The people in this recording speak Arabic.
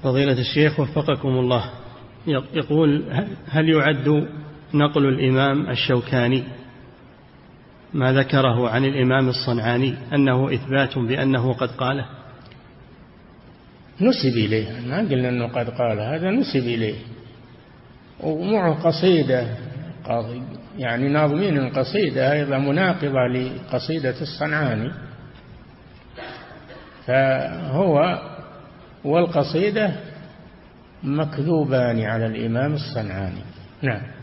فضيلة الشيخ وفقكم الله، يقول: هل يعد نقل الإمام الشوكاني ما ذكره عن الإمام الصنعاني أنه إثبات بأنه قد قاله؟ نسب إليه، ما قلنا أنه قد قال، هذا نسب إليه، ومعه قصيدة، يعني ناظمين القصيدة أيضا مناقضة لقصيدة الصنعاني، فهو والقصيدة مكذوبان على الإمام الصنعاني. نعم.